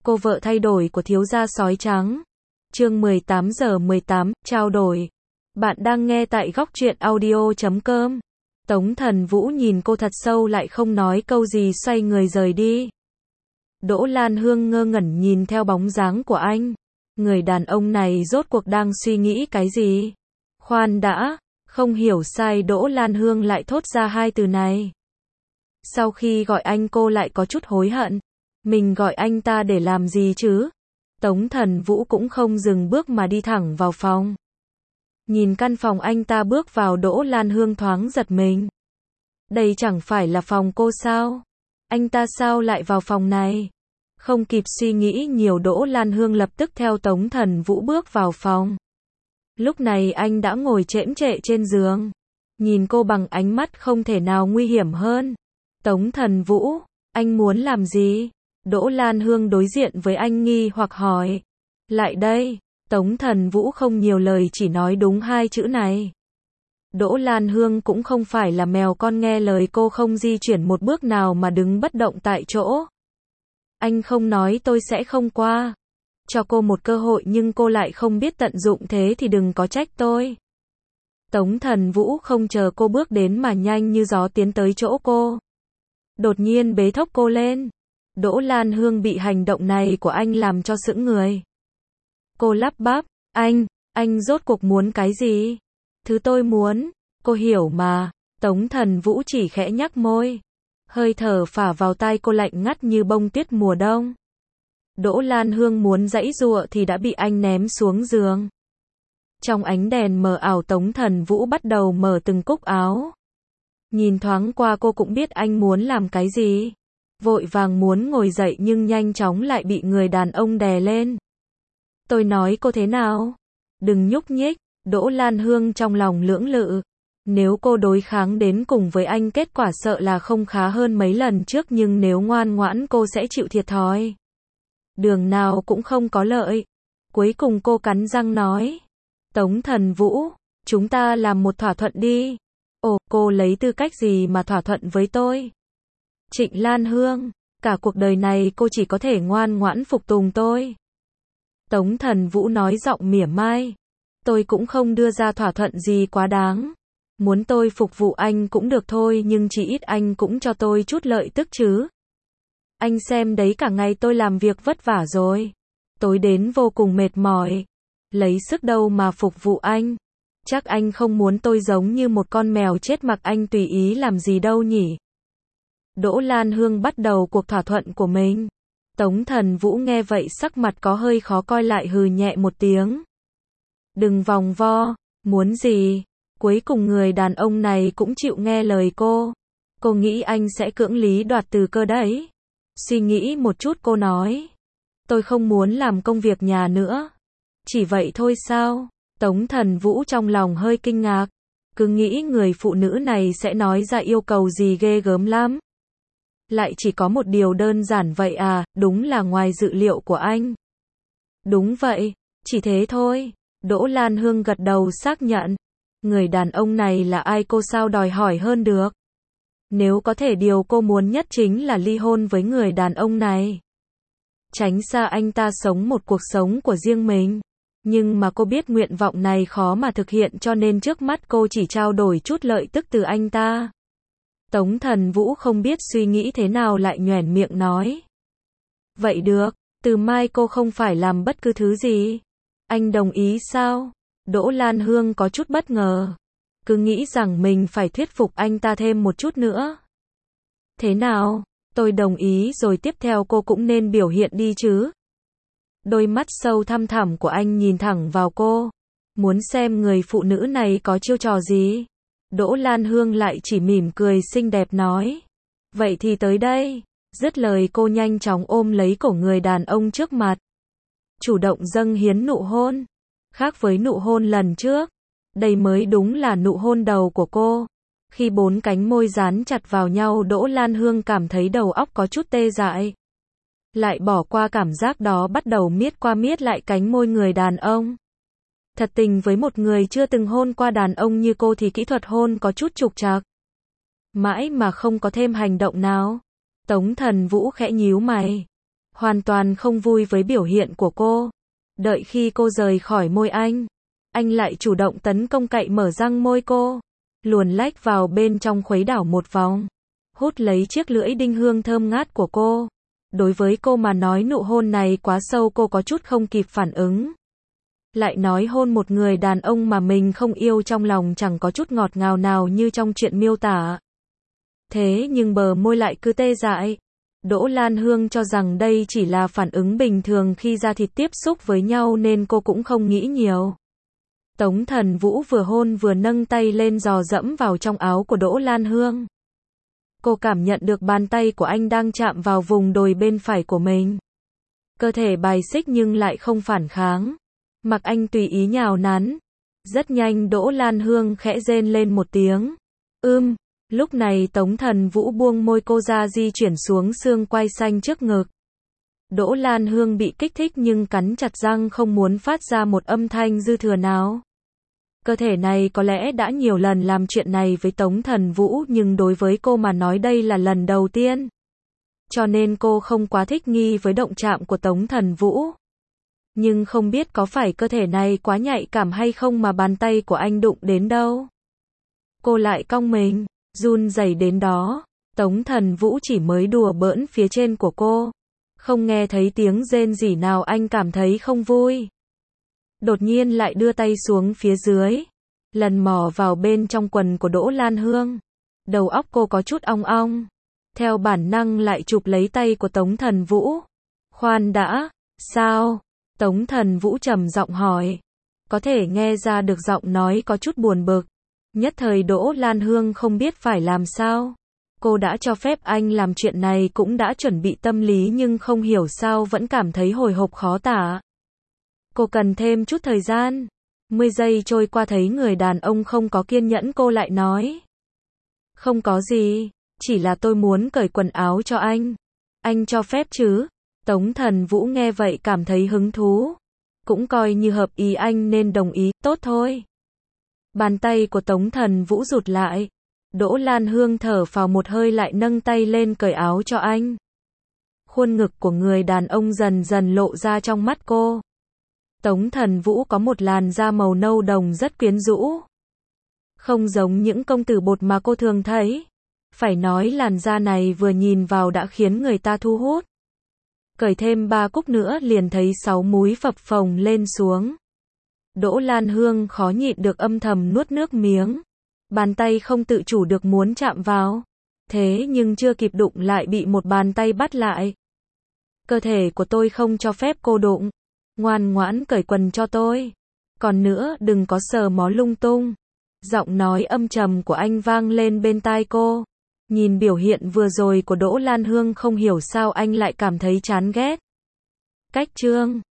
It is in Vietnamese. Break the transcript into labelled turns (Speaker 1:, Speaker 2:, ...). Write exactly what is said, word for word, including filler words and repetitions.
Speaker 1: Cô vợ thay đổi của thiếu gia sói trắng. Chương mười tám giờ mười tám, trao đổi. Bạn đang nghe tại góc truyện audio chấm com. Tống Thần Vũ nhìn cô thật sâu lại không nói câu gì, xoay người rời đi. Đỗ Lan Hương ngơ ngẩn nhìn theo bóng dáng của anh. Người đàn ông này rốt cuộc đang suy nghĩ cái gì? Khoan đã, không hiểu sai Đỗ Lan Hương lại thốt ra hai từ này. Sau khi gọi anh cô lại có chút hối hận. Mình gọi anh ta để làm gì chứ? Tống Thần Vũ cũng không dừng bước mà đi thẳng vào phòng. Nhìn căn phòng anh ta bước vào, Đỗ Lan Hương thoáng giật mình. Đây chẳng phải là phòng cô sao? Anh ta sao lại vào phòng này? Không kịp suy nghĩ nhiều, Đỗ Lan Hương lập tức theo Tống Thần Vũ bước vào phòng. Lúc này anh đã ngồi chễm chệ trên giường. Nhìn cô bằng ánh mắt không thể nào nguy hiểm hơn. Tống Thần Vũ, anh muốn làm gì? Đỗ Lan Hương đối diện với anh nghi hoặc hỏi. Lại đây. Tống Thần Vũ không nhiều lời, chỉ nói đúng hai chữ này. Đỗ Lan Hương cũng không phải là mèo con, nghe lời cô không di chuyển một bước nào mà đứng bất động tại chỗ. Anh không nói tôi sẽ không qua. Cho cô một cơ hội nhưng cô lại không biết tận dụng, thế thì đừng có trách tôi. Tống Thần Vũ không chờ cô bước đến mà nhanh như gió tiến tới chỗ cô. Đột nhiên bế thốc cô lên. Đỗ Lan Hương bị hành động này của anh làm cho sững người. Cô lắp bắp, anh, anh rốt cuộc muốn cái gì? Thứ tôi muốn, cô hiểu mà. Tống Thần Vũ chỉ khẽ nhắc môi. Hơi thở phả vào tai cô lạnh ngắt như bông tuyết mùa đông. Đỗ Lan Hương muốn giãy giụa thì đã bị anh ném xuống giường. Trong ánh đèn mờ ảo, Tống Thần Vũ bắt đầu mở từng cúc áo. Nhìn thoáng qua cô cũng biết anh muốn làm cái gì. Vội vàng muốn ngồi dậy nhưng nhanh chóng lại bị người đàn ông đè lên. Tôi nói cô thế nào? Đừng nhúc nhích. Đỗ Lan Hương trong lòng lưỡng lự. Nếu cô đối kháng đến cùng với anh, kết quả sợ là không khá hơn mấy lần trước, nhưng nếu ngoan ngoãn cô sẽ chịu thiệt thòi. Đường nào cũng không có lợi. Cuối cùng cô cắn răng nói. Tống Thần Vũ, chúng ta làm một thỏa thuận đi. Ồ, cô lấy tư cách gì mà thỏa thuận với tôi? Trịnh Lan Hương, cả cuộc đời này cô chỉ có thể ngoan ngoãn phục tùng tôi. Tống Thần Vũ nói giọng mỉa mai. Tôi cũng không đưa ra thỏa thuận gì quá đáng. Muốn tôi phục vụ anh cũng được thôi, nhưng chỉ ít anh cũng cho tôi chút lợi tức chứ. Anh xem đấy, cả ngày tôi làm việc vất vả rồi. Tối đến vô cùng mệt mỏi. Lấy sức đâu mà phục vụ anh. Chắc anh không muốn tôi giống như một con mèo chết mặc anh tùy ý làm gì đâu nhỉ? Đỗ Lan Hương bắt đầu cuộc thỏa thuận của mình. Tống Thần Vũ nghe vậy sắc mặt có hơi khó coi, lại hừ nhẹ một tiếng. Đừng vòng vo, muốn gì? Cuối cùng người đàn ông này cũng chịu nghe lời cô. Cô nghĩ anh sẽ cưỡng lý đoạt từ cơ đấy. Suy nghĩ một chút cô nói. Tôi không muốn làm công việc nhà nữa. Chỉ vậy thôi sao? Tống Thần Vũ trong lòng hơi kinh ngạc. Cứ nghĩ người phụ nữ này sẽ nói ra yêu cầu gì ghê gớm lắm. Lại chỉ có một điều đơn giản vậy à? Đúng là ngoài dự liệu của anh. Đúng vậy, chỉ thế thôi. Đỗ Lan Hương gật đầu xác nhận. Người đàn ông này là ai cô sao đòi hỏi hơn được? Nếu có thể, điều cô muốn nhất chính là ly hôn với người đàn ông này. Tránh xa anh ta, sống một cuộc sống của riêng mình. Nhưng mà cô biết nguyện vọng này khó mà thực hiện, cho nên trước mắt cô chỉ trao đổi chút lợi tức từ anh ta. Tống Thần Vũ không biết suy nghĩ thế nào lại nhoẻn miệng nói. Vậy được, từ mai cô không phải làm bất cứ thứ gì. Anh đồng ý sao? Đỗ Lan Hương có chút bất ngờ. Cứ nghĩ rằng mình phải thuyết phục anh ta thêm một chút nữa. Thế nào? Tôi đồng ý rồi, tiếp theo cô cũng nên biểu hiện đi chứ. Đôi mắt sâu thăm thẳm của anh nhìn thẳng vào cô. Muốn xem người phụ nữ này có chiêu trò gì. Đỗ Lan Hương lại chỉ mỉm cười xinh đẹp nói. Vậy thì tới đây. Dứt lời cô nhanh chóng ôm lấy cổ người đàn ông trước mặt. Chủ động dâng hiến nụ hôn. Khác với nụ hôn lần trước. Đây mới đúng là nụ hôn đầu của cô. Khi bốn cánh môi dán chặt vào nhau, Đỗ Lan Hương cảm thấy đầu óc có chút tê dại. Lại bỏ qua cảm giác đó, bắt đầu miết qua miết lại cánh môi người đàn ông. Thật tình với một người chưa từng hôn qua đàn ông như cô thì kỹ thuật hôn có chút trục trặc. Mãi mà không có thêm hành động nào. Tống Thần Vũ khẽ nhíu mày. hoàn toàn không vui với biểu hiện của cô. Đợi khi cô rời khỏi môi anh, anh lại chủ động tấn công cậy mở răng môi cô, luồn lách vào bên trong khuấy đảo một vòng, hút lấy chiếc lưỡi đinh hương thơm ngát của cô. Đối với cô mà nói nụ hôn này quá sâu, cô có chút không kịp phản ứng. Lại nói hôn một người đàn ông mà mình không yêu, trong lòng chẳng có chút ngọt ngào nào như trong chuyện miêu tả. Thế nhưng bờ môi lại cứ tê dại. Đỗ Lan Hương cho rằng đây chỉ là phản ứng bình thường khi da thịt tiếp xúc với nhau nên cô cũng không nghĩ nhiều. Tống Thần Vũ vừa hôn vừa nâng tay lên dò dẫm vào trong áo của Đỗ Lan Hương. Cô cảm nhận được bàn tay của anh đang chạm vào vùng đồi bên phải của mình. Cơ thể bài xích nhưng lại không phản kháng. Mặc anh tùy ý nhào nắn. Rất nhanh Đỗ Lan Hương khẽ rên lên một tiếng. Ưm, lúc này Tống Thần Vũ buông môi cô ra, di chuyển xuống xương quai xanh trước ngực. Đỗ Lan Hương bị kích thích nhưng cắn chặt răng không muốn phát ra một âm thanh dư thừa nào. Cơ thể này có lẽ đã nhiều lần làm chuyện này với Tống Thần Vũ, nhưng đối với cô mà nói đây là lần đầu tiên. Cho nên cô không quá thích nghi với động chạm của Tống Thần Vũ. Nhưng không biết có phải cơ thể này quá nhạy cảm hay không mà bàn tay của anh đụng đến đâu. Cô lại cong mình, run rẩy đến đó. Tống Thần Vũ chỉ mới đùa bỡn phía trên của cô. Không nghe thấy tiếng rên rỉ nào, anh cảm thấy không vui. Đột nhiên lại đưa tay xuống phía dưới, lần mò vào bên trong quần của Đỗ Lan Hương. Đầu óc cô có chút ong ong. Theo bản năng lại chụp lấy tay của Tống Thần Vũ. Khoan đã, sao? Tống Thần Vũ trầm giọng hỏi. Có thể nghe ra được giọng nói có chút buồn bực. Nhất thời Đỗ Lan Hương không biết phải làm sao. Cô đã cho phép anh làm chuyện này, cũng đã chuẩn bị tâm lý, nhưng không hiểu sao vẫn cảm thấy hồi hộp khó tả. Cô cần thêm chút thời gian. Mười giây trôi qua thấy người đàn ông không có kiên nhẫn, cô lại nói. Không có gì, chỉ là tôi muốn cởi quần áo cho anh. Anh cho phép chứ? Tống Thần Vũ nghe vậy cảm thấy hứng thú. Cũng coi như hợp ý anh nên đồng ý, tốt thôi. Bàn tay của Tống Thần Vũ rụt lại. Đỗ Lan Hương thở phào một hơi, lại nâng tay lên cởi áo cho anh. Khuôn ngực của người đàn ông dần dần lộ ra trong mắt cô. Tống Thần Vũ có một làn da màu nâu đồng rất quyến rũ. Không giống những công tử bột mà cô thường thấy. Phải nói làn da này vừa nhìn vào đã khiến người ta thu hút. Cởi thêm ba cúc nữa liền thấy sáu múi phập phồng lên xuống. Đỗ Lan Hương khó nhịn được âm thầm nuốt nước miếng. Bàn tay không tự chủ được muốn chạm vào. Thế nhưng chưa kịp đụng lại bị một bàn tay bắt lại. Cơ thể của tôi không cho phép cô đụng. Ngoan ngoãn cởi quần cho tôi. Còn nữa đừng có sờ mó lung tung. Giọng nói âm trầm của anh vang lên bên tai cô. Nhìn biểu hiện vừa rồi của Đỗ Lan Hương, không hiểu sao anh lại cảm thấy chán ghét. Cách chương